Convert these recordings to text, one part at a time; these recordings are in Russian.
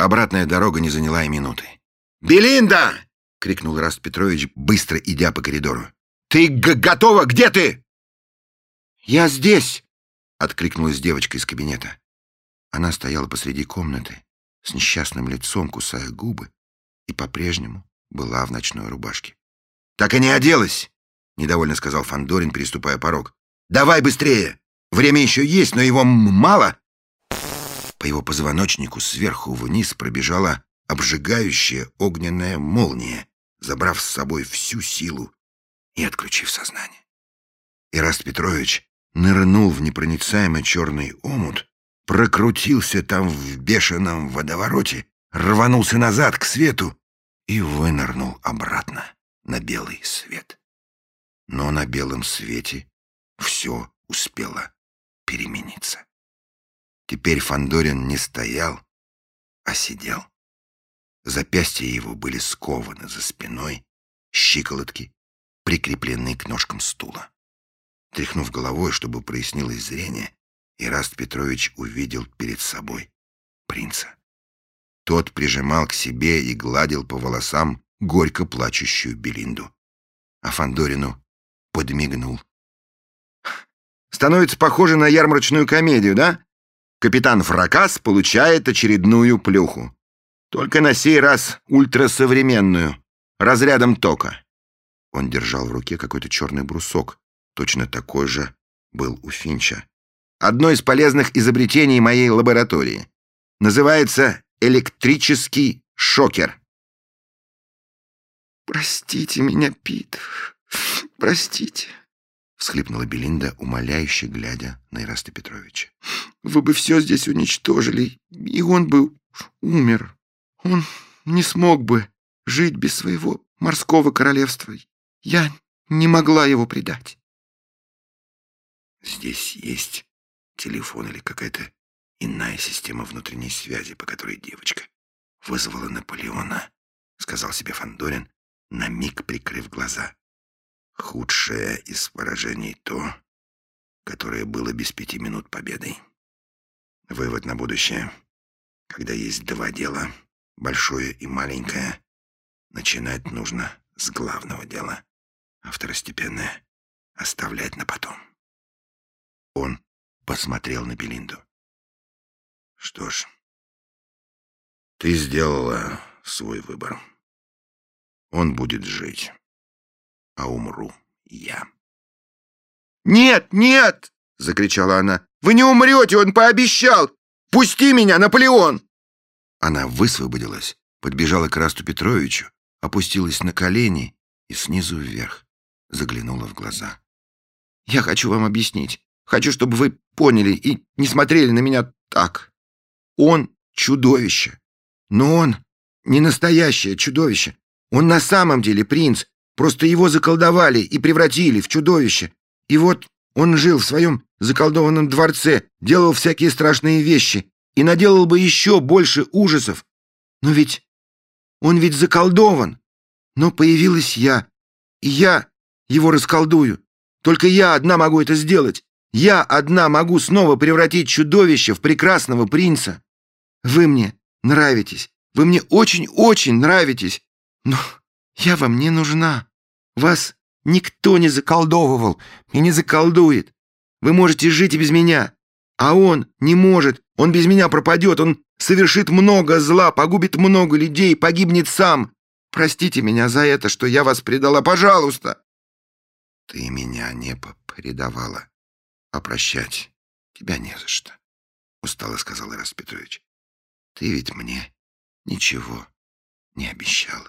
Обратная дорога не заняла и минуты. «Белинда!» — крикнул Ираст Петрович, быстро идя по коридору. «Ты готова? Где ты?» «Я здесь!» — откликнулась девочка из кабинета. Она стояла посреди комнаты с несчастным лицом, кусая губы, и по-прежнему была в ночной рубашке. «Так и не оделась!» — недовольно сказал Фандорин, переступая порог. «Давай быстрее! Время еще есть, но его мало!» По его позвоночнику сверху вниз пробежала обжигающая огненная молния, забрав с собой всю силу и отключив сознание. Ираст Петрович нырнул в непроницаемый черный омут, прокрутился там в бешеном водовороте, рванулся назад к свету и вынырнул обратно на белый свет. Но на белом свете все успело перемениться. Теперь Фандорин не стоял, а сидел. Запястья его были скованы за спиной, щиколотки прикреплены к ножкам стула. Тряхнув головой, чтобы прояснилось зрение, Ираст Петрович увидел перед собой принца. Тот прижимал к себе и гладил по волосам горько плачущую Белинду. А Фандорину подмигнул. «Становится похоже на ярмарочную комедию, да? Капитан Фракас получает очередную плюху. Только на сей раз ультрасовременную, разрядом тока». Он держал в руке какой-то черный брусок. Точно такой же был у Финча. «Одно из полезных изобретений моей лаборатории. Называется электрический шокер». «Простите меня, Пит, простите», — всхлипнула Белинда, умоляюще глядя на Ираста Петровича. «Вы бы все здесь уничтожили, и он бы умер. Он не смог бы жить без своего морского королевства. Я не могла его предать». «Здесь есть телефон или какая-то иная система внутренней связи, по которой девочка вызвала Наполеона», — сказал себе Фандорин, на миг прикрыв глаза. «Худшее из поражений то, которое было без 5 минут победой. Вывод на будущее. Когда есть два дела, большое и маленькое, начинать нужно с главного дела, а второстепенное оставлять на потом». Он посмотрел на Белинду. «Что ж, ты сделала свой выбор. Он будет жить, а умру я». «Нет, нет!» — закричала она. «Вы не умрете, он пообещал! Пусти меня, Наполеон!» Она высвободилась, подбежала к Ирасту Петровичу, опустилась на колени и снизу вверх заглянула в глаза. «Я хочу вам объяснить. Хочу, чтобы вы поняли и не смотрели на меня так. Он чудовище. Но он не настоящее чудовище. Он на самом деле принц. Просто его заколдовали и превратили в чудовище. И вот он жил в своем заколдованном дворце, делал всякие страшные вещи и наделал бы еще больше ужасов. Но ведь он ведь заколдован. Но появилась я, и я его расколдую. Только я одна могу это сделать. Я одна могу снова превратить чудовище в прекрасного принца. Вы мне нравитесь. Вы мне очень-очень нравитесь. Но я вам не нужна. Вас никто не заколдовывал и не заколдует. Вы можете жить и без меня. А он не может. Он без меня пропадет. Он совершит много зла, погубит много людей, погибнет сам. Простите меня за это, что я вас предала. Пожалуйста. Ты меня не предавала. А прощать тебя не за что, — устало сказал Ираст Петрович. Ты ведь мне ничего не обещала.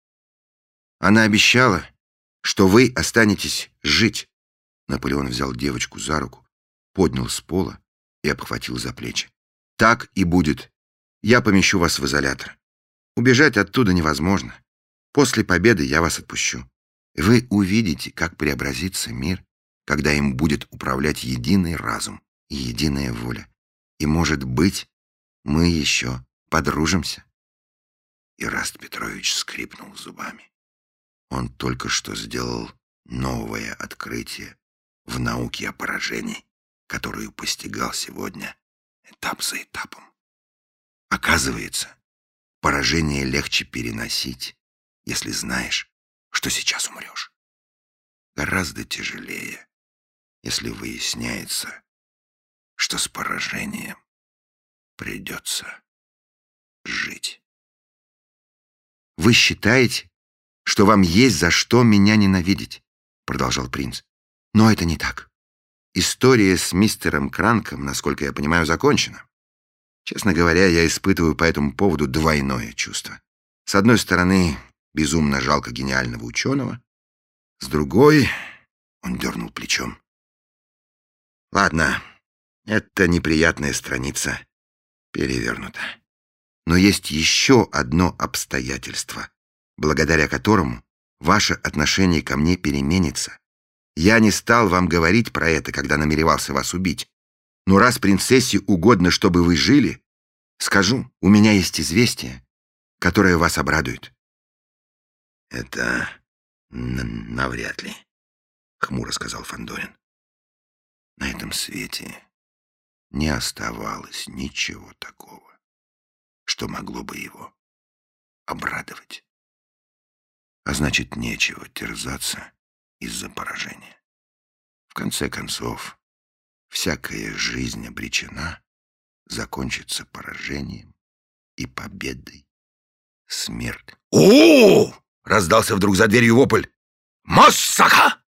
Она обещала, что вы останетесь жить. Наполеон взял девочку за руку, поднял с пола и обхватил за плечи. Так и будет. Я помещу вас в изолятор. Убежать оттуда невозможно. После победы я вас отпущу. Вы увидите, как преобразится мир, когда им будет управлять единый разум и единая воля. И, может быть, мы еще подружимся». Ираст Петрович скрипнул зубами. Он только что сделал новое открытие в науке о поражении, которую постигал сегодня этап за этапом. Оказывается, Поражение легче переносить, если знаешь, что сейчас умрешь. Гораздо тяжелее, если выясняется, что с поражением придется жить. «Вы считаете, что вам есть за что меня ненавидеть?» — продолжал принц. «Но это не так. История с мистером Кранком, насколько я понимаю, закончена. Честно говоря, я испытываю по этому поводу двойное чувство. С одной стороны, безумно жалко гениального ученого. С другой, он дернул плечом. Ладно, это неприятная страница перевернута. Но есть еще одно обстоятельство, благодаря которому ваше отношение ко мне переменится. Я не стал вам говорить про это, когда намеревался вас убить. Но раз принцессе угодно, чтобы вы жили, скажу, у меня есть известие, которое вас обрадует». «Это навряд ли», — хмуро сказал Фандорин. «На этом свете не оставалось ничего такого, что могло бы его обрадовать. А значит, нечего терзаться из-за поражения. В конце концов, всякая жизнь обречена закончиться поражением и победой. Смерть». «О!» — раздался вдруг за дверью вопль. «Массака!»